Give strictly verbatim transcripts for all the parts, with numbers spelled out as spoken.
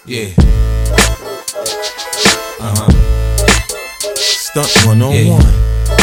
Yeah. Uh-huh. Stunt one on yeah. one.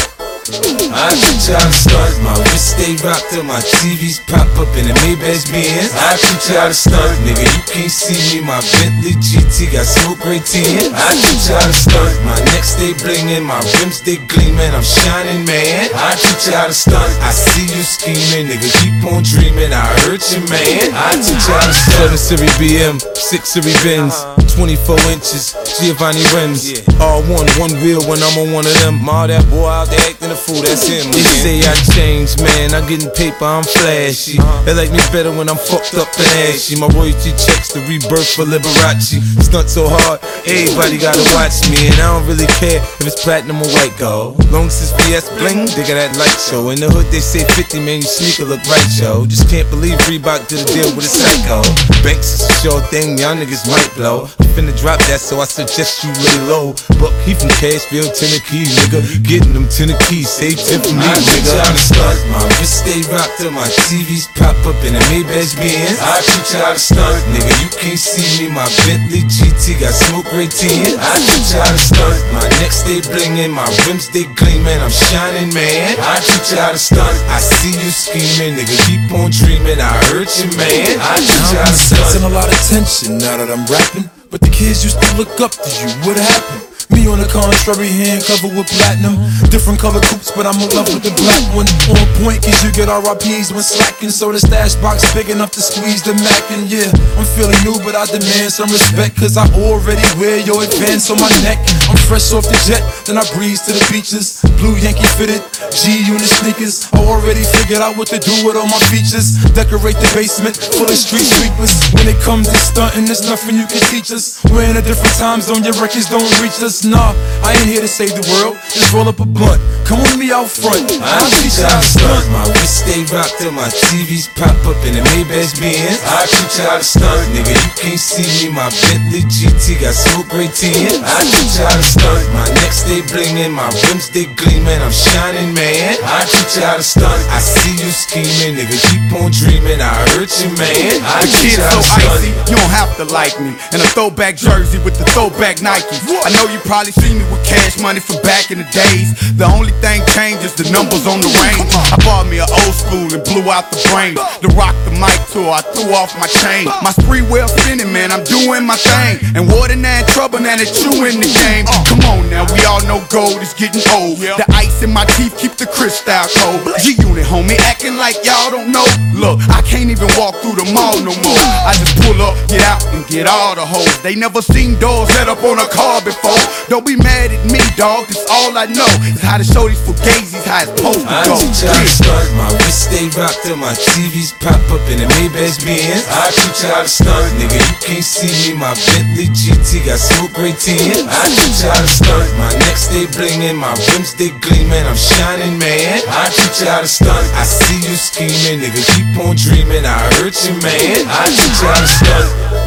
I teach you how to stunt, my wrist stay rocked till my T Vs pop up in the Maybach Benz. I teach you how to stunt, nigga, you can't see me, my Bentley G T got smoke right in. I teach you how to stunt, my neck stay blingin', my rims they gleamin', I'm shining, man. I teach you how to stunt, I see you scheming, nigga, keep on dreamin', I hurt you, man. I teach you how to stunt. seven series B M, six series Benz, twenty-four inches, Giovanni rims. All one, one wheel when I'm on one of them. All that boy out there acting a fool, that's him. They say I changed, man, I'm getting paper, I'm flashy. They like me better when I'm fucked up and ashy. My royalty checks the rebirth for Liberace. Stunt so hard, everybody gotta watch me. And I don't really care if it's platinum or white gold. Long as it's V S bling, they got that light show. In the hood they say fifty, man, your sneaker look right, yo. Just can't believe Reebok did a deal with a psycho. Banks is a sure thing, y'all niggas might blow. I'm finna drop that, so I suggest you lay low. Buck, he from Cashville, Tennessee, nigga. Getting them Tennessee, save ten for me, nigga. I teach you how to stunt, my wrist stay rocked till my T Vs pop up in the Maybach Benz. I teach you how to stunt, nigga, you can't see me, my Bentley G T got smoke right in. I teach you how to stunt, my neck stay blingin', my rims they gleamin', I'm shining, man. I teach you how to stunt, I see you scheming, nigga, keep on dreamin', I hurt you, man. I teach you how to stunt. Sensing a lot of tension now that I'm rapping, but the kids used to look up to you. What happened? Me on the contrary, hand covered with platinum. Different color coupes, but I'm in love with the black one. On point, cause you get R I Ps when slacking. So the stash box big enough to squeeze the Mac. And yeah, I'm feeling new, but I demand some respect, cause I already wear your advance on my neck. I'm fresh off the jet, then I breeze to the beaches. Blue Yankee fitted, G-Unit sneakers. I already figured out what to do with all my features. Decorate the basement full of street sweepers. When it comes to stunting, there's nothing you can teach us. We're in a different time zone, your records don't reach us. Nah, I ain't here to save the world, just roll up a blunt. Come with me out front, I'll teach you how to stunt. My wrist stay rocked till my T Vs pop up in the Maybach Benz. I'll teach you how to stunt, nigga, you can't see me, my Bentley G T got smoke right in. I'll teach you how to stunt, my neck stay blingin', my rims they gleamin', I'm shining, man. I'll teach you how to stunt, I see you scheming, nigga, keep on dreamin', I hurt you, man. I'll teach you how to stunt. Icy, you don't have to like me. In a throwback jersey with the throwback Nikes. I know you probably seen me with cash money from back in the days. The only thing changes the numbers on the range. I bought me an old school and blew out the brain. To rock the mic tour, I threw off my chain. My spree well spinning, man, I'm doing my thing. And water now in trouble, now that you in the game. Come on now, we all know gold is getting old. The ice in my teeth keep the crystal cold. G-Unit, homie, acting like y'all don't know. Look, I can't even walk through the mall no more. I just pull up, get out, and get all the hoes. They never seen doors set up on a car before. Don't be mad at me, dog, cause all I know is how to show these fugazis how it's supposed to go. I teach you how to stunt, my wrist stay rocked till my T Vs pop up in the Maybach Benz. I teach you how to stunt, nigga, you can't see me, my Bentley G T got smoke right in. I teach you how to stunt, my neck stay blingin', my rims they gleamin', I'm shining, man. I teach you how to stunt, I see you scheming, nigga, keep on dreamin', I hurt you, man. I teach you how to stunt.